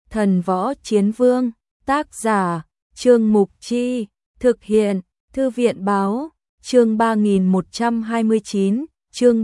Thần Võ Chiến Vương, tác giả, Trương Mục Chi, thực hiện, Thư viện Báo, chương 3129, chương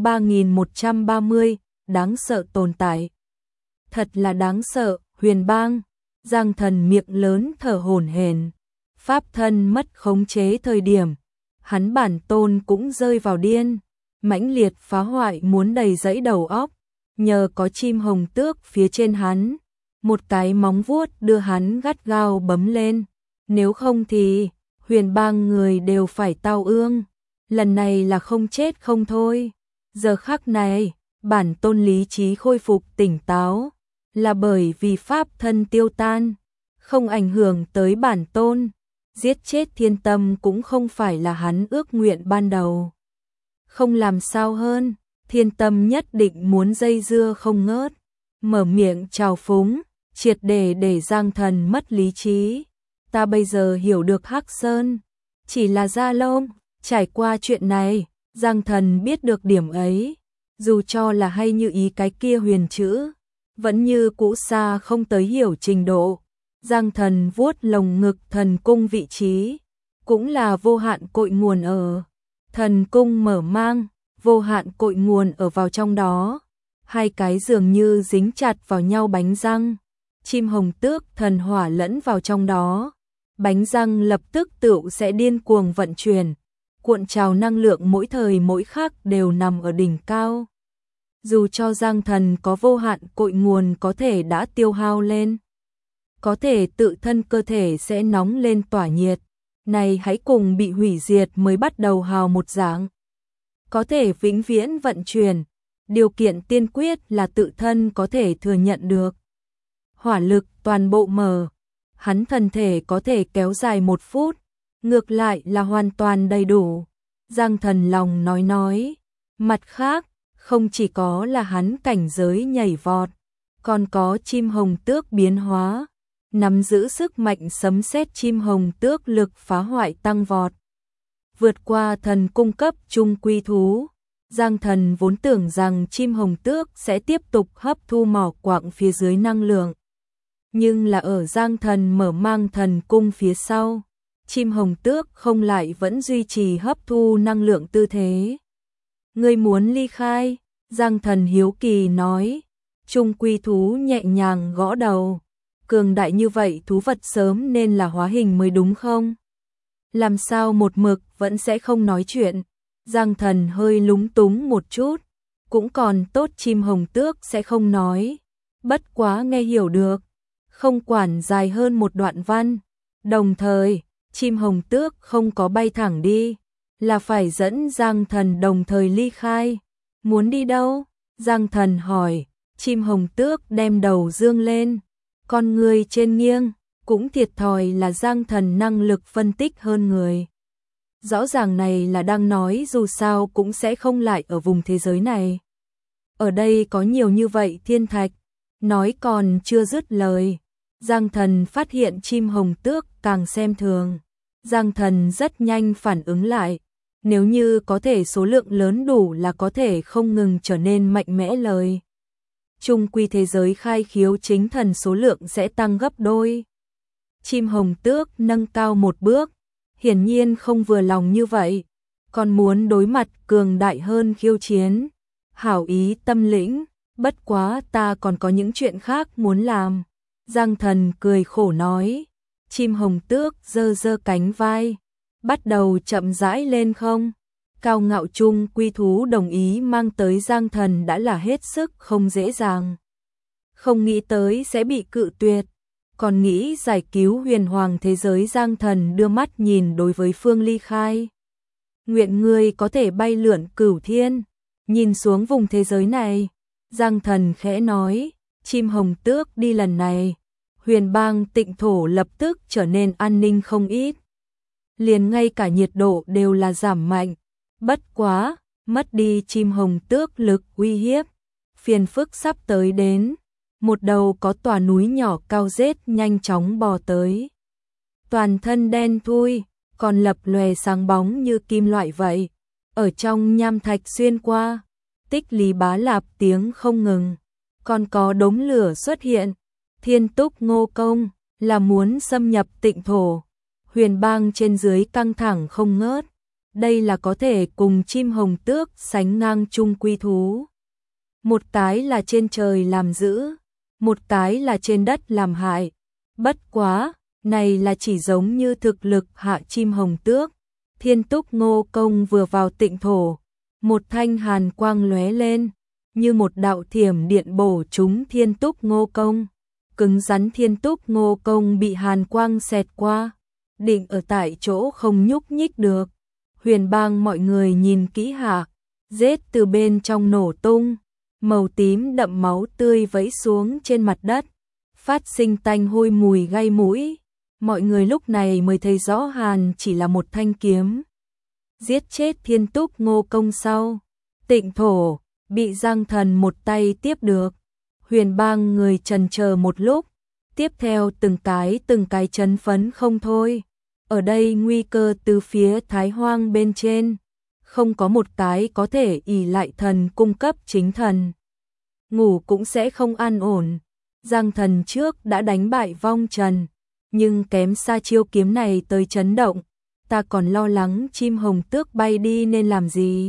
3130, đáng sợ tồn tại. Thật là đáng sợ, Huyền Bang, Giang Thần miệng lớn thở hổn hển, pháp thân mất khống chế thời điểm, hắn bản tôn cũng rơi vào điên, mãnh liệt phá hoại muốn đầy dẫy đầu óc, nhờ có chim hồng tước phía trên hắn, một cái móng vuốt đưa hắn gắt gao bấm lên, nếu không thì Huyền Bang người đều phải tao ương, lần này là không chết không thôi. Giờ khắc này, bản tôn lý trí khôi phục tỉnh táo, là bởi vì pháp thân tiêu tan, không ảnh hưởng tới bản tôn, giết chết Thiên Tâm cũng không phải là hắn ước nguyện ban đầu. Không làm sao hơn, Thiên Tâm nhất định muốn dây dưa không ngớt, mở miệng trào phúng, triệt để Giang Thần mất lý trí. Ta bây giờ hiểu được Hắc Sơn chỉ là da lông, trải qua chuyện này, Giang Thần biết được điểm ấy, dù cho là hay như ý cái kia huyền chữ, vẫn như cũ xa không tới hiểu trình độ. Giang Thần vuốt lồng ngực thần cung vị trí, cũng là vô hạn cội nguồn ở. Thần cung mở mang, vô hạn cội nguồn ở vào trong đó, hai cái dường như dính chặt vào nhau bánh răng, chim hồng tước thần hỏa lẫn vào trong đó. Bánh răng lập tức tựu sẽ điên cuồng vận chuyển, cuộn trào năng lượng mỗi thời mỗi khắc đều nằm ở đỉnh cao. Dù cho Giang Thần có vô hạn cội nguồn có thể đã tiêu hao lên, có thể tự thân cơ thể sẽ nóng lên tỏa nhiệt, này hãy cùng bị hủy diệt mới bắt đầu hào một dạng. Có thể vĩnh viễn vận chuyển, điều kiện tiên quyết là tự thân có thể thừa nhận được. Hỏa lực toàn bộ mở, hắn thân thể có thể kéo dài 1 phút, ngược lại là hoàn toàn đầy đủ. Giang Thần lòng nói, mặt khác, không chỉ có là hắn cảnh giới nhảy vọt, còn có chim hồng tước biến hóa, nắm giữ sức mạnh sấm sét chim hồng tước lực phá hoại tăng vọt. Vượt qua thần cung cấp trung quy thú, Giang Thần vốn tưởng rằng chim hồng tước sẽ tiếp tục hấp thu mỏ quặng phía dưới năng lượng. Nhưng là ở Giang Thần mở mang thần cung phía sau, chim hồng tước không lại vẫn duy trì hấp thu năng lượng tư thế. Ngươi muốn ly khai? Giang Thần hiếu kỳ nói. Trung quy thú nhẹ nhàng gõ đầu. Cường đại như vậy thú vật sớm nên là hóa hình mới đúng không? Làm sao một mực vẫn sẽ không nói chuyện? Giang Thần hơi lúng túng một chút. Cũng còn tốt chim hồng tước sẽ không nói. Bất quá nghe hiểu được. Không quản dài hơn một đoạn văn. Đồng thời, chim hồng tước không có bay thẳng đi, là phải dẫn Giang Thần đồng thời ly khai. Muốn đi đâu? Giang Thần hỏi. Chim hồng tước đem đầu dương lên, con người trên nghiêng, cũng thiệt thòi là Giang Thần năng lực phân tích hơn người. Rõ ràng này là đang nói dù sao cũng sẽ không lại ở vùng thế giới này. Ở đây có nhiều như vậy thiên thạch, nói còn chưa dứt lời. Giang Thần phát hiện chim hồng tước càng xem thường. Giang Thần rất nhanh phản ứng lại, nếu như có thể số lượng lớn đủ là có thể không ngừng trở nên mạnh mẽ lời. Trung quy thế giới khai khiếu chính thần số lượng sẽ tăng gấp đôi. Chim hồng tước nâng cao một bước, hiển nhiên không vừa lòng như vậy, còn muốn đối mặt cường đại hơn khiêu chiến. Hảo ý tâm lĩnh, bất quá ta còn có những chuyện khác muốn làm. Giang Thần cười khổ nói. Chim hồng tước giơ giơ cánh vai, bắt đầu chậm rãi lên không. Cao ngạo trung quy thú đồng ý mang tới Giang Thần đã là hết sức không dễ dàng. Không nghĩ tới sẽ bị cự tuyệt, còn nghĩ giải cứu huyền hoàng thế giới. Giang Thần đưa mắt nhìn đối với phương ly khai. Nguyện ngươi có thể bay lượn cửu thiên, nhìn xuống vùng thế giới này. Giang Thần khẽ nói, chim hồng tước đi lần này, Huyền Bang Tịnh thổ lập tức trở nên an ninh không ít. Liền ngay cả nhiệt độ đều là giảm mạnh. Bất quá, mất đi chim hồng tước lực uy hiếp, phiền phức sắp tới đến. Một đầu có tòa núi nhỏ cao rết nhanh chóng bò tới. Toàn thân đen thui, còn lập lòe sáng bóng như kim loại vậy. Ở trong nham thạch xuyên qua, tích lý bá lạp tiếng không ngừng. Còn có đống lửa xuất hiện, Thiên Túc Ngô Công là muốn xâm nhập Tịnh thổ. Huyền Bang trên dưới căng thẳng không ngớt. Đây là có thể cùng chim hồng tước sánh ngang chung quy thú. Một cái là trên trời làm dữ, một cái là trên đất làm hại. Bất quá, này là chỉ giống như thực lực hạ chim hồng tước. Thiên Túc Ngô Công vừa vào Tịnh thổ, một thanh hàn quang lóe lên, như một đạo thiểm điện bổ trúng Thiên Túc Ngô Công. Cứng rắn Thiên Túc Ngô Công bị hàn quang xẹt qua, định ở tại chỗ không nhúc nhích được. Huyền Bang mọi người nhìn kỹ hạ, rết từ bên trong nổ tung, màu tím đậm máu tươi vẫy xuống trên mặt đất, phát sinh tanh hôi mùi gai mũi. Mọi người lúc này mới thấy rõ hàn chỉ là một thanh kiếm. Giết chết Thiên Túc Ngô Công sau, Tịnh thổ bị Giang Thần một tay tiếp được. Huyền Bang người chần chờ một lúc, tiếp theo từng cái chấn phấn không thôi. Ở đây nguy cơ từ phía Thái Hoang bên trên, không có một cái có thể ỷ lại thần cung cấp chính thần. Ngủ cũng sẽ không an ổn. Giang Thần trước đã đánh bại Vong Trần, nhưng kém xa chiêu kiếm này tới chấn động. Ta còn lo lắng chim hồng tước bay đi nên làm gì.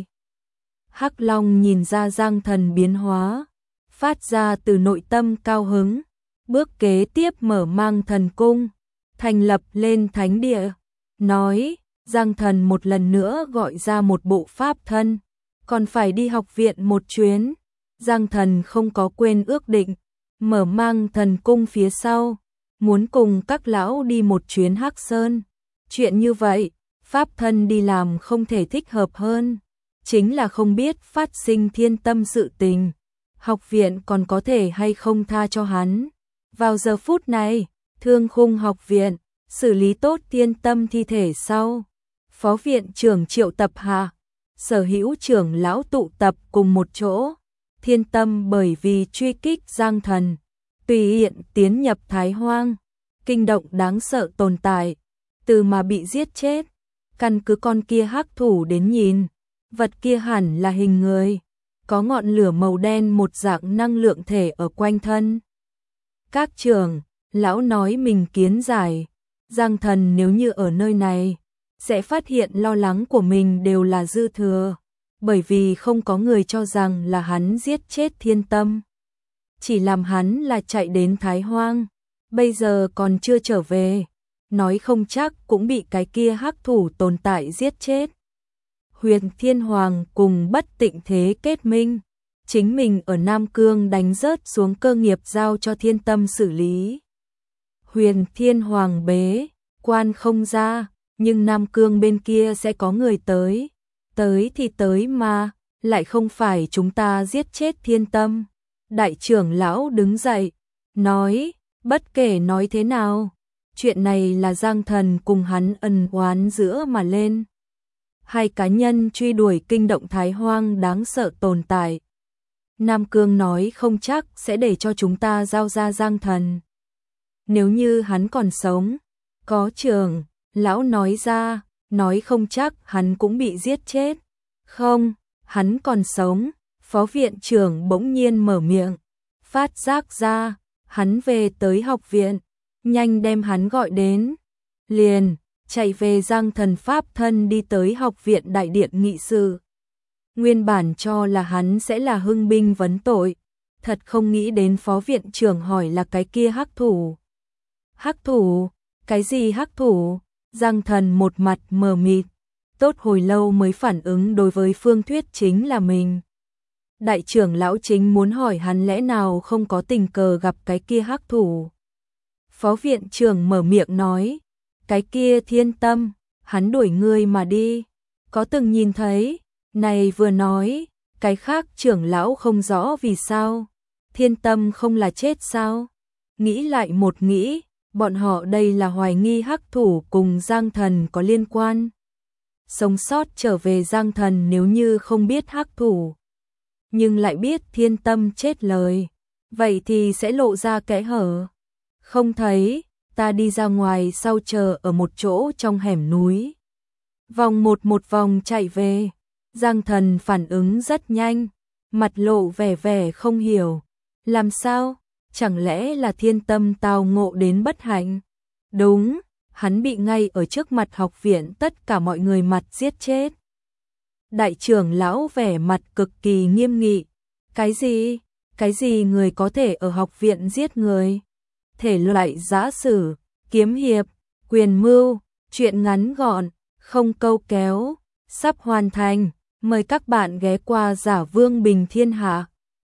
Hắc Long nhìn ra Giang Thần biến hóa, phát ra từ nội tâm cao hứng. Bước kế tiếp mở mang thần cung, thành lập lên thánh địa. Nói, Giang Thần một lần nữa gọi ra một bộ pháp thân, còn phải đi học viện một chuyến. Giang Thần không có quên ước định, mở mang thần cung phía sau, muốn cùng các lão đi một chuyến Hắc Sơn. Chuyện như vậy, pháp thân đi làm không thể thích hợp hơn, chính là không biết phát sinh thiên tâm sự tình, học viện còn có thể hay không tha cho hắn. Vào giờ phút này, Thương Khung học viện xử lý tốt thiên tâm thi thể sau, phó viện trưởng triệu tập hạ, sở hữu trưởng lão tụ tập cùng một chỗ. Thiên tâm bởi vì truy kích Giang Thần, tùy tiện tiến nhập Thái Hoang, kinh động đáng sợ tồn tại, từ mà bị giết chết. Căn cứ con kia hắc thủ đến nhìn, vật kia hẳn là hình người, có ngọn lửa màu đen một dạng năng lượng thể ở quanh thân. Các trưởng lão nói mình kiến giải, Giang Thần nếu như ở nơi này, sẽ phát hiện lo lắng của mình đều là dư thừa, bởi vì không có người cho rằng là hắn giết chết thiên tâm. Chỉ làm hắn là chạy đến Thái Hoang, bây giờ còn chưa trở về, nói không chắc cũng bị cái kia hắc thủ tồn tại giết chết. Huyền Thiên Hoàng cùng Bất Tịnh Thế kết minh, chính mình ở Nam Cương đánh rớt xuống cơ nghiệp giao cho thiên tâm xử lý. Huyền Thiên Hoàng bế quan không ra, nhưng Nam Cương bên kia sẽ có người tới. Tới thì tới mà, lại không phải chúng ta giết chết thiên tâm. Đại trưởng lão đứng dậy, nói, bất kể nói thế nào, chuyện này là Giang Thần cùng hắn ân oán giữa mà lên. Hai cá nhân truy đuổi kinh động Thái Hoang đáng sợ tồn tại. Nam Cương nói không chắc sẽ để cho chúng ta giao ra Giang Thần. Nếu như hắn còn sống, có trưởng lão nói ra, nói không chắc hắn cũng bị giết chết. Không, hắn còn sống. Phó viện trưởng bỗng nhiên mở miệng, phát giác ra, hắn về tới học viện, nhanh đem hắn gọi đến. Liền, chạy về Giang Thần pháp thân đi tới học viện đại điện nghị sự. Nguyên bản cho là hắn sẽ là hưng binh vấn tội, thật không nghĩ đến phó viện trưởng hỏi là cái kia hắc thủ. Hắc thủ? Cái gì hắc thủ? Giang Thần một mặt mờ mịt, tốt hồi lâu mới phản ứng đối với phương thuyết chính là mình. Đại trưởng lão chính muốn hỏi hắn lẽ nào không có tình cờ gặp cái kia hắc thủ. Phó viện trưởng mở miệng nói, cái kia thiên tâm, hắn đuổi ngươi mà đi, có từng nhìn thấy. Này vừa nói, cái khác trưởng lão không rõ vì sao, thiên tâm không là chết sao. Nghĩ lại một nghĩ, bọn họ đây là hoài nghi hắc thủ cùng Giang Thần có liên quan. Sống sót trở về Giang Thần nếu như không biết hắc thủ, nhưng lại biết thiên tâm chết lời, vậy thì sẽ lộ ra kẽ hở. Không thấy, ta đi ra ngoài sau chờ ở một chỗ trong hẻm núi. Vòng một vòng chạy về, Giang Thần phản ứng rất nhanh, mặt lộ vẻ không hiểu. Làm sao? chẳng lẽ là thiên tâm tao ngộ đến bất hạnh? Đúng, hắn bị ngay ở trước mặt học viện tất cả mọi người mặt giết chết. Đại trưởng lão vẻ mặt cực kỳ nghiêm nghị. Cái gì? Cái gì người có thể ở học viện giết người? Thể loại giã sử, kiếm hiệp, quyền mưu, truyện ngắn gọn, không câu kéo, sắp hoàn thành. Mời các bạn ghé qua Giả Vương Bình Thiên Hạ.